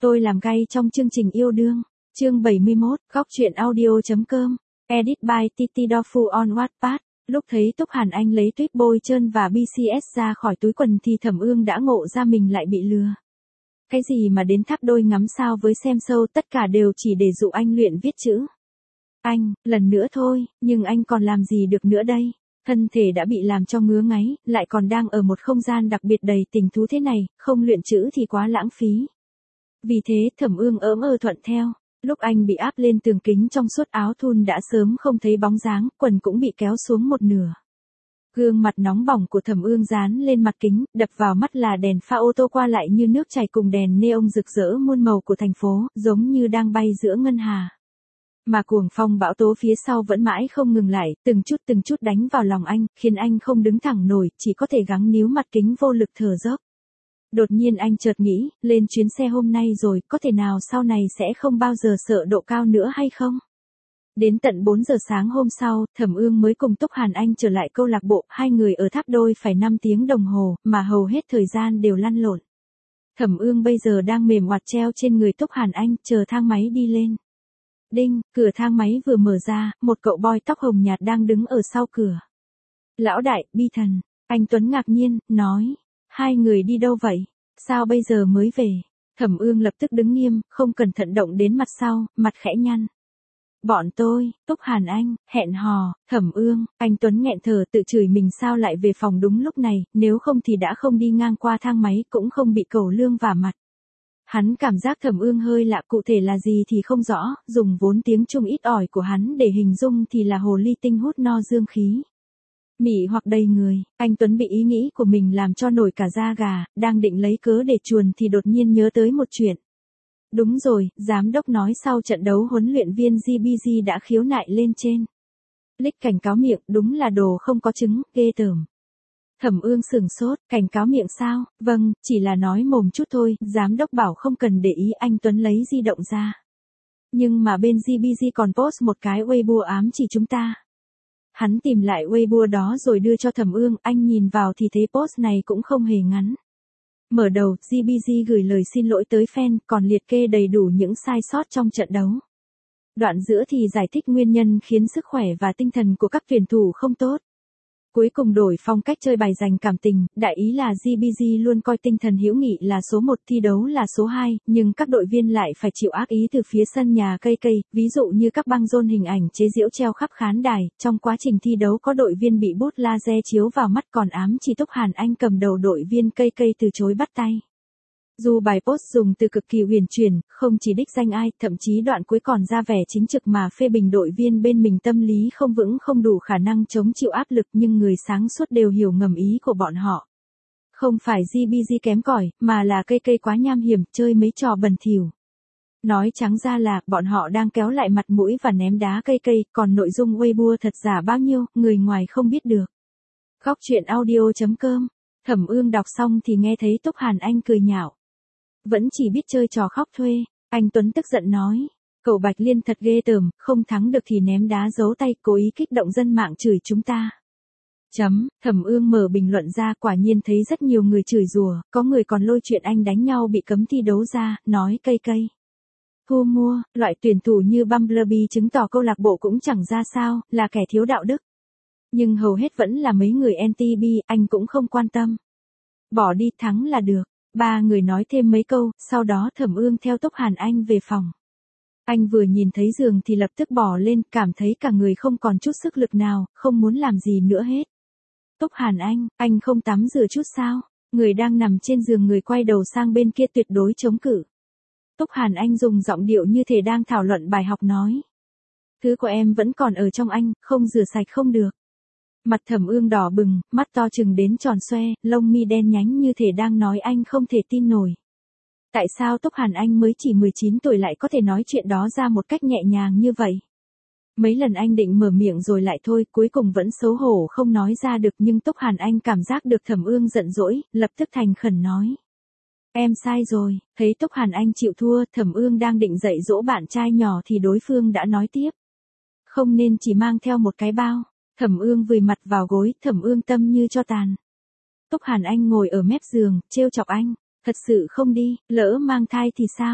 Tôi làm gay trong chương trình yêu đương. Chương 71, góc truyện audio.com. Edit by Titi Dofu on Wattpad. Lúc thấy Túc Hàn Anh lấy tuyết bôi trơn và BCS ra khỏi túi quần thì Thẩm Ương đã ngộ ra mình lại bị lừa. Cái gì mà đến tháp đôi ngắm sao với xem show, tất cả đều chỉ để dụ anh luyện viết chữ. Anh, lần nữa thôi, nhưng anh còn làm gì được nữa đây? Thân thể đã bị làm cho ngứa ngáy, lại còn đang ở một không gian đặc biệt đầy tình thú thế này, không luyện chữ thì quá lãng phí. Vì thế Thẩm Ương thuận theo. Lúc anh bị áp lên tường kính trong suốt, áo thun đã sớm không thấy bóng dáng, quần cũng bị kéo xuống một nửa. Gương mặt nóng bỏng của Thẩm Ương dán lên mặt kính, đập vào mắt là đèn pha ô tô qua lại như nước chảy cùng đèn neon rực rỡ muôn màu của thành phố, giống như đang bay giữa ngân hà. Mà cuồng phong bão tố phía sau vẫn mãi không ngừng lại, từng chút đánh vào lòng anh, khiến anh không đứng thẳng nổi, chỉ có thể gắng níu mặt kính vô lực thở dốc. Đột nhiên anh chợt nghĩ, lên chuyến xe hôm nay rồi, có thể nào sau này sẽ không bao giờ sợ độ cao nữa hay không? Đến tận 4 giờ sáng hôm sau, Thẩm Ương mới cùng Túc Hàn Anh trở lại câu lạc bộ, hai người ở tháp đôi phải 5 tiếng đồng hồ, mà hầu hết thời gian đều lăn lộn. Thẩm Ương bây giờ đang mềm oặt treo trên người Túc Hàn Anh, chờ thang máy đi lên. Đinh, cửa thang máy vừa mở ra, một cậu boy tóc hồng nhạt đang đứng ở sau cửa. Lão đại, Bi Thần. Anh Tuấn ngạc nhiên, nói. Hai người đi đâu vậy? Sao bây giờ mới về? Thẩm Ương lập tức đứng nghiêm, không cẩn thận động đến mặt sau, mặt khẽ nhăn. Bọn tôi, Túc Hàn Anh, hẹn hò. Thẩm Ương, anh Tuấn nghẹn thở tự chửi mình sao lại về phòng đúng lúc này, nếu không thì đã không đi ngang qua thang máy, cũng không bị cẩu lương vả mặt. Hắn cảm giác Thẩm Ương hơi lạ, cụ thể là gì thì không rõ, dùng vốn tiếng Trung ít ỏi của hắn để hình dung thì là hồ ly tinh hút no dương khí. Mị hoặc đầy người, anh Tuấn bị ý nghĩ của mình làm cho nổi cả da gà, đang định lấy cớ để chuồn thì đột nhiên nhớ tới một chuyện. Đúng rồi, giám đốc nói sau trận đấu huấn luyện viên GBG đã khiếu nại lên trên. Lích cảnh cáo miệng, đúng là đồ không có trứng, ghê tởm. Thẩm Ương sửng sốt, cảnh cáo miệng sao? Vâng, chỉ là nói mồm chút thôi, giám đốc bảo không cần để ý. Anh Tuấn lấy di động ra. Nhưng mà bên GBG còn post một cái Weibo ám chỉ chúng ta. Hắn tìm lại Weibo đó rồi đưa cho Thẩm Ương, anh nhìn vào thì thấy post này cũng không hề ngắn. Mở đầu, GBG gửi lời xin lỗi tới fan, còn liệt kê đầy đủ những sai sót trong trận đấu. Đoạn giữa thì giải thích nguyên nhân khiến sức khỏe và tinh thần của các tuyển thủ không tốt. Cuối cùng đổi phong cách chơi bài giành cảm tình, đại ý là GBG luôn coi tinh thần hữu nghị là số 1, thi đấu là số 2, nhưng các đội viên lại phải chịu ác ý từ phía sân nhà KK, ví dụ như các băng rôn hình ảnh chế giễu treo khắp khán đài, trong quá trình thi đấu có đội viên bị bút laser chiếu vào mắt, còn ám chỉ Túc Hàn Anh cầm đầu đội viên KK từ chối bắt tay. Dù bài post dùng từ cực kỳ huyền chuyển, không chỉ đích danh ai, thậm chí đoạn cuối còn ra vẻ chính trực mà phê bình đội viên bên mình tâm lý không vững, không đủ khả năng chống chịu áp lực, nhưng người sáng suốt đều hiểu ngầm ý của bọn họ. Không phải GBG kém cỏi, mà là KK quá nham hiểm, chơi mấy trò bẩn thỉu. Nói trắng ra là, bọn họ đang kéo lại mặt mũi và ném đá KK, còn nội dung Weibo thật giả bao nhiêu, người ngoài không biết được. Góc truyện audio.com. Thẩm Ương đọc xong thì nghe thấy Túc Hàn Anh cười nhạo. Vẫn chỉ biết chơi trò khóc thuê. Anh Tuấn tức giận nói. Cậu Bạch Liên thật ghê tởm, không thắng được thì ném đá giấu tay, cố ý kích động dân mạng chửi chúng ta. Thẩm Ương mở bình luận ra, quả nhiên thấy rất nhiều người chửi rủa, có người còn lôi chuyện anh đánh nhau bị cấm thi đấu ra, nói cây. Thu mua, loại tuyển thủ như Bumblebee chứng tỏ câu lạc bộ cũng chẳng ra sao, là kẻ thiếu đạo đức. Nhưng hầu hết vẫn là mấy người anti-B, anh cũng không quan tâm. Bỏ đi, thắng là được. Ba người nói thêm mấy câu, sau đó Thẩm Ương theo Túc Hàn Anh về phòng. Anh vừa nhìn thấy giường thì lập tức bỏ lên, cảm thấy cả người không còn chút sức lực nào, không muốn làm gì nữa hết. Túc Hàn anh không tắm rửa chút sao? Người đang nằm trên giường người quay đầu sang bên kia tuyệt đối chống cự. Túc Hàn Anh dùng giọng điệu như thể đang thảo luận bài học nói. Thứ của em vẫn còn ở trong anh, không rửa sạch không được. Mặt Thẩm Ương đỏ bừng, mắt to trừng đến tròn xoe, lông mi đen nhánh như thể đang nói anh không thể tin nổi. Tại sao Túc Hàn Anh mới chỉ 19 tuổi lại có thể nói chuyện đó ra một cách nhẹ nhàng như vậy? Mấy lần anh định mở miệng rồi lại thôi, cuối cùng vẫn xấu hổ không nói ra được, nhưng Túc Hàn Anh cảm giác được Thẩm Ương giận dỗi, lập tức thành khẩn nói. Em sai rồi. Thấy Túc Hàn Anh chịu thua, Thẩm Ương đang định dạy dỗ bạn trai nhỏ thì đối phương đã nói tiếp. Không nên chỉ mang theo một cái bao. Thẩm Ương vùi mặt vào gối, Thẩm Ương tâm như cho tàn. Túc Hàn Anh ngồi ở mép giường, trêu chọc anh. Thật sự không đi, lỡ mang thai thì sao?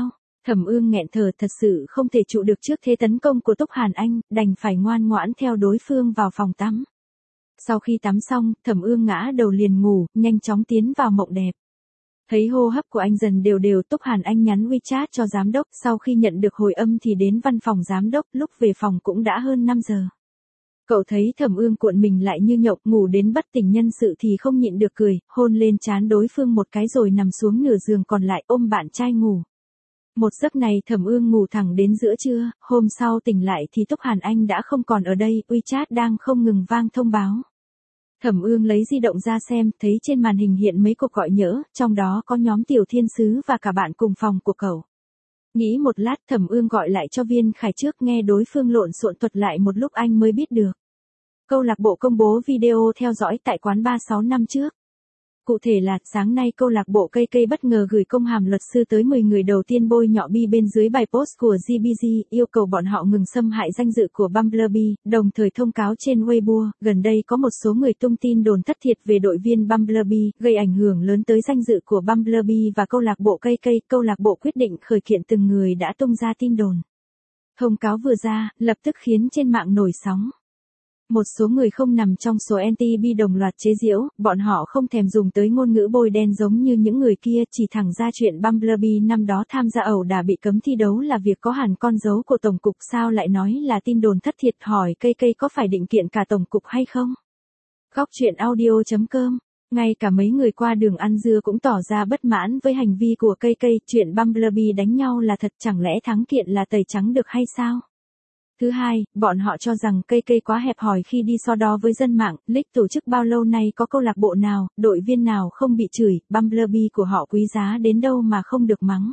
Thẩm Ương nghẹn thở thật sự không thể trụ được trước thế tấn công của Túc Hàn Anh, đành phải ngoan ngoãn theo đối phương vào phòng tắm. Sau khi tắm xong, Thẩm Ương ngã đầu liền ngủ, nhanh chóng tiến vào mộng đẹp. Thấy hô hấp của anh dần đều đều, Túc Hàn Anh nhắn WeChat cho giám đốc, sau khi nhận được hồi âm thì đến văn phòng giám đốc, lúc về phòng cũng đã hơn 5 giờ. Cậu thấy Thẩm Ương cuộn mình lại như nhộng, ngủ đến bất tỉnh nhân sự thì không nhịn được cười, hôn lên trán đối phương một cái rồi nằm xuống nửa giường còn lại ôm bạn trai ngủ. Một giấc này Thẩm Ương ngủ thẳng đến giữa trưa, hôm sau tỉnh lại thì Túc Hàn Anh đã không còn ở đây, WeChat đang không ngừng vang thông báo. Thẩm Ương lấy di động ra xem, thấy trên màn hình hiện mấy cuộc gọi nhỡ, trong đó có nhóm Tiểu Thiên Sứ và cả bạn cùng phòng của cậu. Nghĩ một lát Thẩm Ương gọi lại cho Viên Khải trước, nghe đối phương lộn xộn thuật lại một lúc anh mới biết được. Câu lạc bộ công bố video theo dõi tại quán bar 6 năm trước. Cụ thể là, sáng nay câu lạc bộ cây cây bất ngờ gửi công hàm luật sư tới 10 người đầu tiên bôi nhọ Bi bên dưới bài post của GBG, yêu cầu bọn họ ngừng xâm hại danh dự của Bumblebee, đồng thời thông cáo trên Weibo, gần đây có một số người tung tin đồn thất thiệt về đội viên Bumblebee, gây ảnh hưởng lớn tới danh dự của Bumblebee và câu lạc bộ cây cây, câu lạc bộ quyết định khởi kiện từng người đã tung ra tin đồn. Thông cáo vừa ra, lập tức khiến trên mạng nổi sóng. Một số người không nằm trong số anti-bi đồng loạt chế giễu, bọn họ không thèm dùng tới ngôn ngữ bôi đen giống như những người kia, chỉ thẳng ra chuyện Bumblebee năm đó tham gia ẩu đả bị cấm thi đấu là việc có hẳn con dấu của Tổng cục, sao lại nói là tin đồn thất thiệt, hỏi cây cây có phải định kiện cả Tổng cục hay không? Góc chuyện audio.com. Ngay cả mấy người qua đường ăn dưa cũng tỏ ra bất mãn với hành vi của cây cây, chuyện Bumblebee đánh nhau là thật, chẳng lẽ thắng kiện là tẩy trắng được hay sao? Thứ hai, bọn họ cho rằng cây cây quá hẹp hòi khi đi so đo với dân mạng, league tổ chức bao lâu nay có câu lạc bộ nào, đội viên nào không bị chửi, Bumblebee của họ quý giá đến đâu mà không được mắng.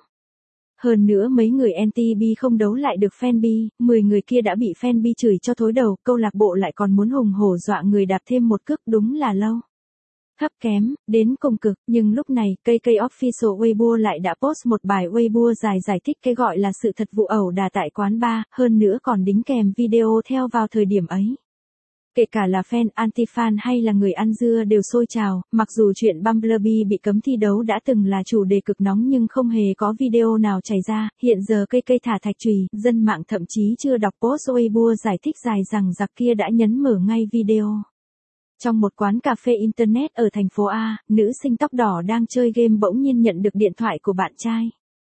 Hơn nữa mấy người anti-bi không đấu lại được fan bi, 10 người kia đã bị fan bi chửi cho thối đầu, câu lạc bộ lại còn muốn hùng hổ dọa người đạp thêm một cước, đúng là lâu. Thấp kém, đến cùng cực, nhưng lúc này, cây cây official Weibo lại đã post một bài Weibo dài giải thích cái gọi là sự thật vụ ẩu đả tại quán bar, hơn nữa còn đính kèm video theo vào thời điểm ấy. Kể cả là fan, anti-fan hay là người ăn dưa đều sôi trào, mặc dù chuyện Bumblebee bị cấm thi đấu đã từng là chủ đề cực nóng nhưng không hề có video nào chảy ra, hiện giờ cây cây thả thạch chùy, dân mạng thậm chí chưa đọc post Weibo giải thích dài rằng giặc kia đã nhấn mở ngay video. Trong một quán cà phê Internet ở thành phố A, nữ sinh tóc đỏ đang chơi game bỗng nhiên nhận được điện thoại của bạn trai.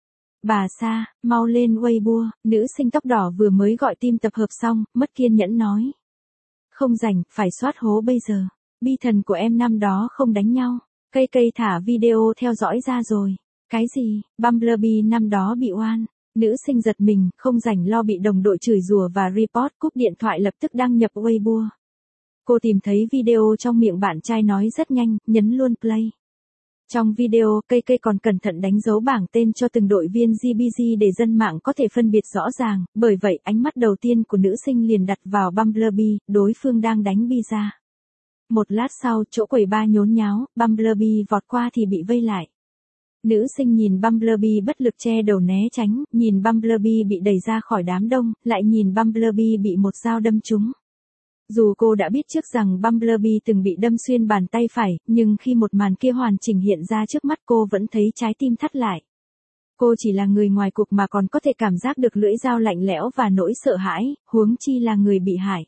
Bà Sa, mau lên Weibo, nữ sinh tóc đỏ vừa mới gọi team tập hợp xong, mất kiên nhẫn nói. Không rảnh, phải soát hố bây giờ. Bi thần của em năm đó không đánh nhau. Cây cây thả video theo dõi ra rồi. Cái gì, Bumblebee năm đó bị oan. Nữ sinh giật mình, không rảnh lo bị đồng đội chửi rủa và report, cúp điện thoại lập tức đăng nhập Weibo. Cô tìm thấy video trong miệng bạn trai nói rất nhanh, nhấn luôn play. Trong video, cây cây còn cẩn thận đánh dấu bảng tên cho từng đội viên GBG để dân mạng có thể phân biệt rõ ràng, bởi vậy ánh mắt đầu tiên của nữ sinh liền đặt vào Bumblebee, đối phương đang đánh bi ra. Một lát sau, chỗ quầy bar nhốn nháo, Bumblebee vọt qua thì bị vây lại. Nữ sinh nhìn Bumblebee bất lực che đầu né tránh, nhìn Bumblebee bị đẩy ra khỏi đám đông, lại nhìn Bumblebee bị một dao đâm trúng. Dù cô đã biết trước rằng Bumblebee từng bị đâm xuyên bàn tay phải, nhưng khi một màn kia hoàn chỉnh hiện ra trước mắt cô vẫn thấy trái tim thắt lại. Cô chỉ là người ngoài cuộc mà còn có thể cảm giác được lưỡi dao lạnh lẽo và nỗi sợ hãi, huống chi là người bị hại.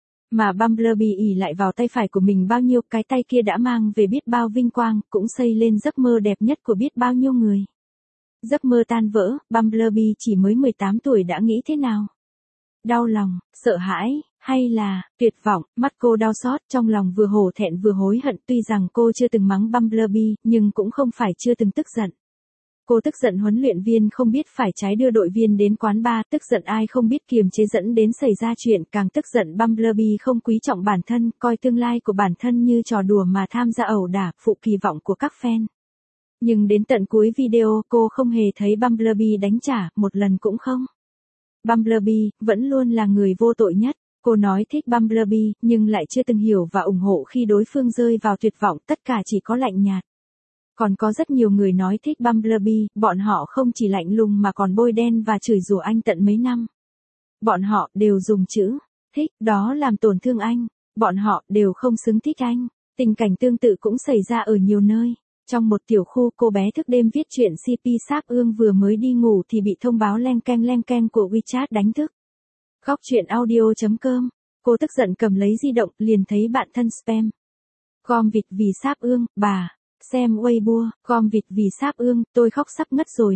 Mà Bumblebee ỷ lại vào tay phải của mình bao nhiêu, cái tay kia đã mang về biết bao vinh quang, cũng xây lên giấc mơ đẹp nhất của biết bao nhiêu người. Giấc mơ tan vỡ, Bumblebee chỉ mới 18 tuổi đã nghĩ thế nào? Đau lòng, sợ hãi, hay là tuyệt vọng, mắt cô đau xót, trong lòng vừa hổ thẹn vừa hối hận, tuy rằng cô chưa từng mắng Bumblebee, nhưng cũng không phải chưa từng tức giận. Cô tức giận huấn luyện viên không biết phải trái đưa đội viên đến quán bar, tức giận ai không biết kiềm chế dẫn đến xảy ra chuyện, càng tức giận Bumblebee không quý trọng bản thân, coi tương lai của bản thân như trò đùa mà tham gia ẩu đả, phụ kỳ vọng của các fan. Nhưng đến tận cuối video, cô không hề thấy Bumblebee đánh trả, một lần cũng không. Bumblebee vẫn luôn là người vô tội nhất. Cô nói thích Bumblebee, nhưng lại chưa từng hiểu và ủng hộ khi đối phương rơi vào tuyệt vọng, tất cả chỉ có lạnh nhạt. Còn có rất nhiều người nói thích Bumblebee, bọn họ không chỉ lạnh lùng mà còn bôi đen và chửi rủa anh tận mấy năm. Bọn họ đều dùng chữ thích, đó làm tổn thương anh. Bọn họ đều không xứng thích anh. Tình cảnh tương tự cũng xảy ra ở nhiều nơi. Trong một tiểu khu, cô bé thức đêm viết chuyện CP Sáp Ương vừa mới đi ngủ thì bị thông báo leng keng của WeChat đánh thức. Góc chuyện audio.com. Cô tức giận cầm lấy di động, liền thấy bạn thân spam. Gom vịt vì Sáp Ương, bà. Xem Weibo, gom vịt vì Sáp Ương, tôi khóc sắp ngất rồi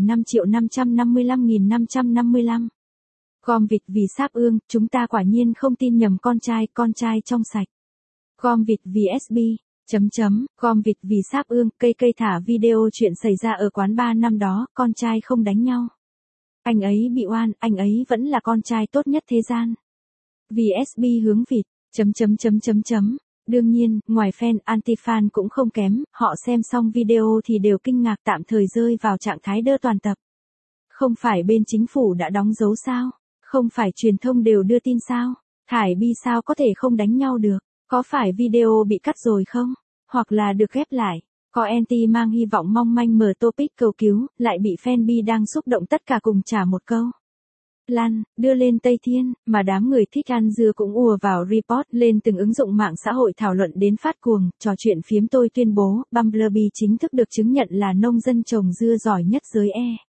5.555.555. Gom vịt vì Sáp Ương, chúng ta quả nhiên không tin nhầm con trai trong sạch. Gom vịt vì SB. Gom vịt vì Sáp Ương, cây thả video chuyện xảy ra ở quán bar năm đó, con trai không đánh nhau. Anh ấy bị oan, anh ấy vẫn là con trai tốt nhất thế gian. Vì SB hướng vịt. Đương nhiên, ngoài fan, anti-fan cũng không kém, họ xem xong video thì đều kinh ngạc tạm thời rơi vào trạng thái đơ toàn tập. Không phải bên chính phủ đã đóng dấu sao? Không phải truyền thông đều đưa tin sao? Thải Bi sao có thể không đánh nhau được? Có phải video bị cắt rồi không? Hoặc là được ghép lại? Có anti mang hy vọng mong manh mở topic cầu cứu, lại bị fan Bi đang xúc động tất cả cùng trả một câu. Lan, đưa lên Tây Thiên, mà đám người thích ăn dưa cũng ùa vào report lên từng ứng dụng mạng xã hội thảo luận đến phát cuồng, trò chuyện phiếm tôi tuyên bố, Bumblebee chính thức được chứng nhận là nông dân trồng dưa giỏi nhất giới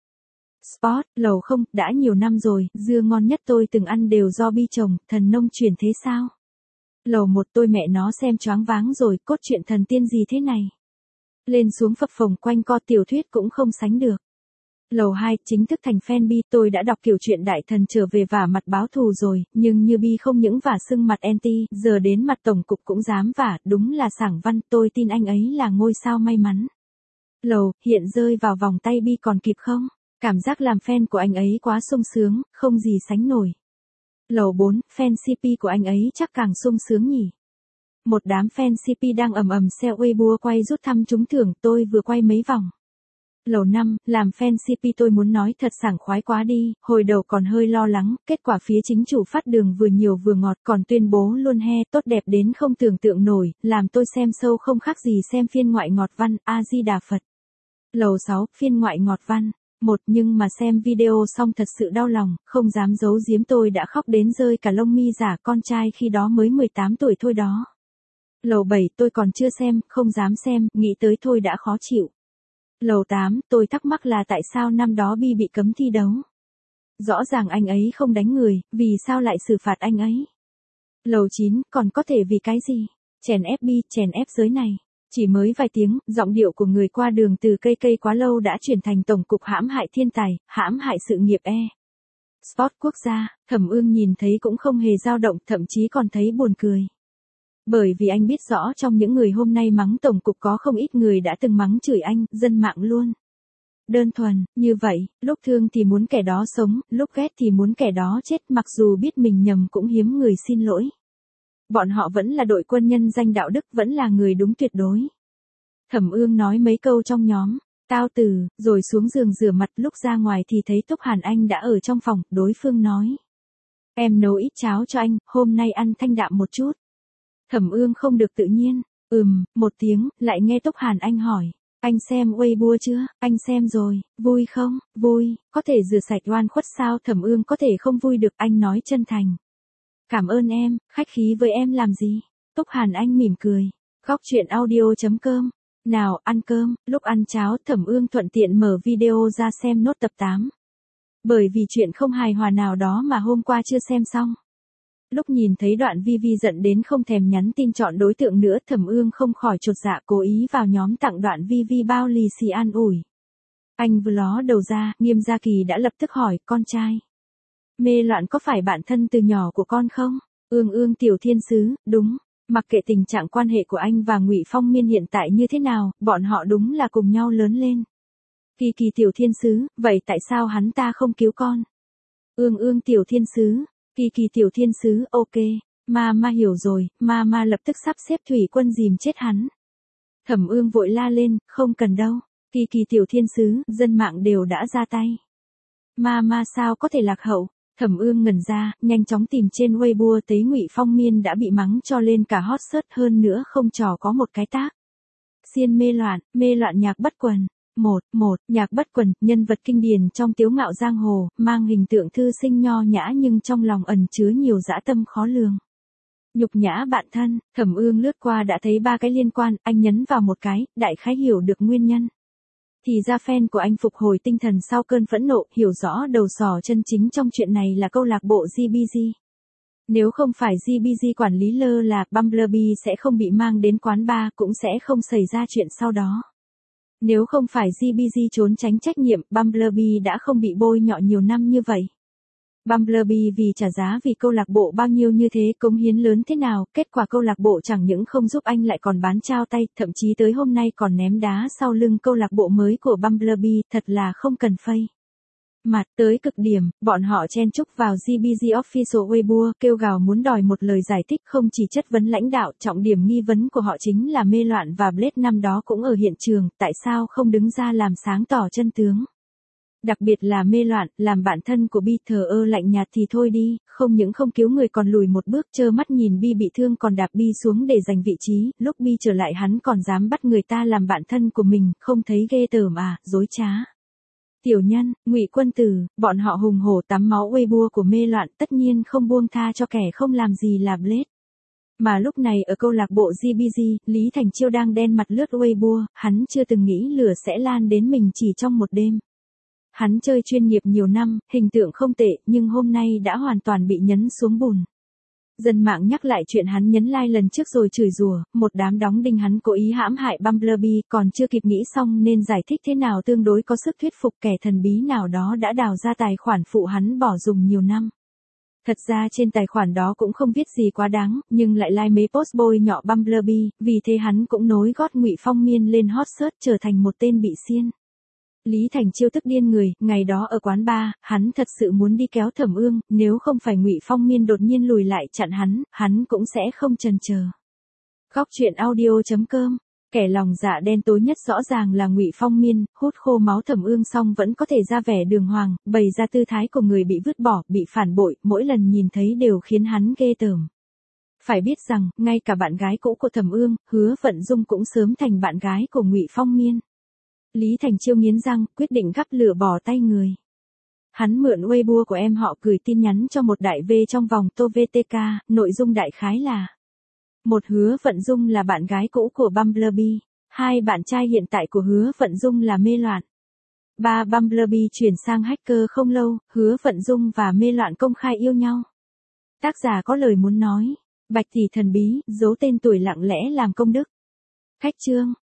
Sport, lầu không, đã nhiều năm rồi, dưa ngon nhất tôi từng ăn đều do Bi trồng, thần nông truyền thế sao? Lầu 1 tôi mẹ nó xem choáng váng rồi, cốt truyện thần tiên gì thế này? Lên xuống phập phồng quanh co tiểu thuyết cũng không sánh được. Lầu 2, chính thức thành fan Bi, tôi đã đọc kiểu chuyện đại thần trở về vả mặt báo thù rồi, nhưng như Bi không những vả sưng mặt anti, giờ đến mặt tổng cục cũng dám vả, đúng là sảng văn, tôi tin anh ấy là ngôi sao may mắn. Lầu, hiện rơi vào vòng tay Bi còn kịp không? Cảm giác làm fan của anh ấy quá sung sướng, không gì sánh nổi. Lầu 4, fan CP của anh ấy chắc càng sung sướng nhỉ. Một đám fan CP đang ầm share Weibo quay rút thăm trúng thưởng, tôi vừa quay mấy vòng. Lầu 5, làm fan CP tôi muốn nói thật sảng khoái quá đi, hồi đầu còn hơi lo lắng, kết quả phía chính chủ phát đường vừa nhiều vừa ngọt còn tuyên bố luôn he tốt đẹp đến không tưởng tượng nổi, làm tôi xem sâu không khác gì xem phiên ngoại ngọt văn, A-di-đà Phật. Lầu 6, phiên ngoại ngọt văn. Nhưng mà xem video xong thật sự đau lòng, không dám giấu giếm tôi đã khóc đến rơi cả lông mi giả, con trai khi đó mới 18 tuổi thôi đó. Lầu 7 tôi còn chưa xem, không dám xem, nghĩ tới thôi đã khó chịu. Lầu 8 tôi thắc mắc là tại sao năm đó Bi bị cấm thi đấu. Rõ ràng anh ấy không đánh người, vì sao lại xử phạt anh ấy. Lầu 9 còn có thể vì cái gì? Chèn ép Bi, chèn ép giới này. Chỉ mới vài tiếng, giọng điệu của người qua đường từ cây quá lâu đã chuyển thành tổng cục hãm hại thiên tài, hãm hại sự nghiệp Sport quốc gia, Thẩm Ương nhìn thấy cũng không hề dao động, thậm chí còn thấy buồn cười. Bởi vì anh biết rõ trong những người hôm nay mắng tổng cục có không ít người đã từng mắng chửi anh, dân mạng luôn. Đơn thuần, như vậy, lúc thương thì muốn kẻ đó sống, lúc ghét thì muốn kẻ đó chết, mặc dù biết mình nhầm cũng hiếm người xin lỗi. Bọn họ vẫn là đội quân nhân danh đạo đức, vẫn là người đúng tuyệt đối. Thẩm Ương nói mấy câu trong nhóm, tao từ, rồi xuống giường rửa mặt, lúc ra ngoài thì thấy Túc Hàn Anh đã ở trong phòng, đối phương nói. Em nấu ít cháo cho anh, hôm nay ăn thanh đạm một chút. Thẩm Ương không được tự nhiên, một tiếng, lại nghe Túc Hàn Anh hỏi. Anh xem Weibo chưa? Anh xem rồi, vui không? Vui, có thể rửa sạch oan khuất sao? Thẩm Ương có thể không vui được, anh nói chân thành. Cảm ơn em, khách khí với em làm gì? Túc Hàn Anh mỉm cười. Góc chuyện audio.com. Nào, ăn cơm, lúc ăn cháo Thẩm Ương thuận tiện mở video ra xem nốt tập 8. Bởi vì chuyện không hài hòa nào đó mà hôm qua chưa xem xong. Lúc nhìn thấy đoạn Vi giận đến không thèm nhắn tin chọn đối tượng nữa, Thẩm Ương không khỏi chột dạ cố ý vào nhóm tặng đoạn Vi bao lì xì an ủi. Anh vừa ló đầu ra, Nghiêm Gia Kỳ đã lập tức hỏi, con trai. Mê Loạn có phải bạn thân từ nhỏ của con không? Ương tiểu thiên sứ, đúng. Mặc kệ tình trạng quan hệ của anh và Ngụy Phong Miên hiện tại như thế nào, bọn họ đúng là cùng nhau lớn lên. Kỳ tiểu thiên sứ, vậy tại sao hắn ta không cứu con? Ương tiểu thiên sứ, Kỳ tiểu thiên sứ, ok, ma hiểu rồi, ma lập tức sắp xếp thủy quân dìm chết hắn. Thẩm Ương vội la lên, không cần đâu, Kỳ tiểu thiên sứ, dân mạng đều đã ra tay. Ma sao có thể lạc hậu? Thẩm Ương ngẩn ra, nhanh chóng tìm trên Weibo thấy Ngụy Phong Miên đã bị mắng cho lên cả hot search, hơn nữa không trò có một cái tác. Xiên mê loạn nhạc bất quần. Nhạc bất quần, nhân vật kinh điển trong Tiếu Ngạo Giang Hồ, mang hình tượng thư sinh nho nhã nhưng trong lòng ẩn chứa nhiều dã tâm khó lường. Nhục nhã bạn thân, Thẩm Ương lướt qua đã thấy 3 cái liên quan, anh nhấn vào một cái, đại khái hiểu được nguyên nhân. Thì ra fan của anh phục hồi tinh thần sau cơn phẫn nộ, hiểu rõ đầu sỏ chân chính trong chuyện này là câu lạc bộ GBG. Nếu không phải GBG quản lý lơ là, Bumblebee sẽ không bị mang đến quán bar, cũng sẽ không xảy ra chuyện sau đó. Nếu không phải GBG trốn tránh trách nhiệm, Bumblebee đã không bị bôi nhọ nhiều năm như vậy. Bumblebee vì trả giá vì câu lạc bộ bao nhiêu như thế, cống hiến lớn thế nào, kết quả câu lạc bộ chẳng những không giúp anh lại còn bán trao tay, thậm chí tới hôm nay còn ném đá sau lưng câu lạc bộ mới của Bumblebee, thật là không cần phây. Mặt tới cực điểm, bọn họ chen chúc vào GBG Official Weibo, kêu gào muốn đòi một lời giải thích, không chỉ chất vấn lãnh đạo, trọng điểm nghi vấn của họ chính là Mê Loạn và Blade năm đó cũng ở hiện trường, tại sao không đứng ra làm sáng tỏ chân tướng. Đặc biệt là Mê Loạn, làm bạn thân của Bi thờ ơ lạnh nhạt thì thôi đi, không những không cứu người còn lùi một bước, trơ mắt nhìn Bi bị thương còn đạp Bi xuống để giành vị trí, lúc Bi trở lại hắn còn dám bắt người ta làm bạn thân của mình, không thấy ghê tởm à, dối trá. Tiểu Nhân, Ngụy Quân Tử, bọn họ hùng hổ tắm máu Weibo của Mê Loạn, tất nhiên không buông tha cho kẻ không làm gì là Blade. Mà lúc này ở câu lạc bộ GBG, Lý Thành Chiêu đang đen mặt lướt Weibo, hắn chưa từng nghĩ lửa sẽ lan đến mình chỉ trong một đêm. Hắn chơi chuyên nghiệp nhiều năm, hình tượng không tệ, nhưng hôm nay đã hoàn toàn bị nhấn xuống bùn. Dân mạng nhắc lại chuyện hắn nhấn like lần trước rồi chửi rủa, một đám đóng đinh hắn cố ý hãm hại Bumblebee, còn chưa kịp nghĩ xong nên giải thích thế nào tương đối có sức thuyết phục, kẻ thần bí nào đó đã đào ra tài khoản phụ hắn bỏ dùng nhiều năm. Thật ra trên tài khoản đó cũng không viết gì quá đáng, nhưng lại like mấy post bôi nhọ Bumblebee, vì thế hắn cũng nối gót Ngụy Phong Miên lên hot search trở thành một tên bị xiên. Lý Thành Chiêu tức điên người, ngày đó ở quán bar, hắn thật sự muốn đi kéo Thẩm Ương, nếu không phải Ngụy Phong Miên đột nhiên lùi lại chặn hắn cũng sẽ không chần chờ. Góc truyện audio.com, kẻ lòng dạ đen tối nhất rõ ràng là Ngụy Phong Miên, hút khô máu Thẩm Ương xong vẫn có thể ra vẻ đường hoàng, bày ra tư thái của người bị vứt bỏ, bị phản bội, mỗi lần nhìn thấy đều khiến hắn ghê tởm. Phải biết rằng, ngay cả bạn gái cũ của Thẩm Ương, Hứa Vận Dung cũng sớm thành bạn gái của Ngụy Phong Miên. Lý Thành Chiêu nghiến răng, quyết định gắp lửa bỏ tay người. Hắn mượn Weibo của em họ gửi tin nhắn cho một đại V trong vòng Tô VTK, nội dung đại khái là: một, Hứa Vận Dung là bạn gái cũ của Bumblebee. 2, bạn trai hiện tại của Hứa Vận Dung là Mê Loạn. 3, Bumblebee chuyển sang hacker không lâu, Hứa Vận Dung và Mê Loạn công khai yêu nhau. Tác giả có lời muốn nói. Bạch tỷ thần bí, giấu tên tuổi lặng lẽ làm công đức. Khách chương.